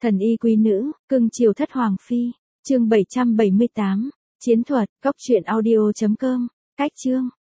Thần y quý nữ, cưng chiều thất hoàng phi. Chương 778. Chiến thuật, góc truyện audio.com. Cách chương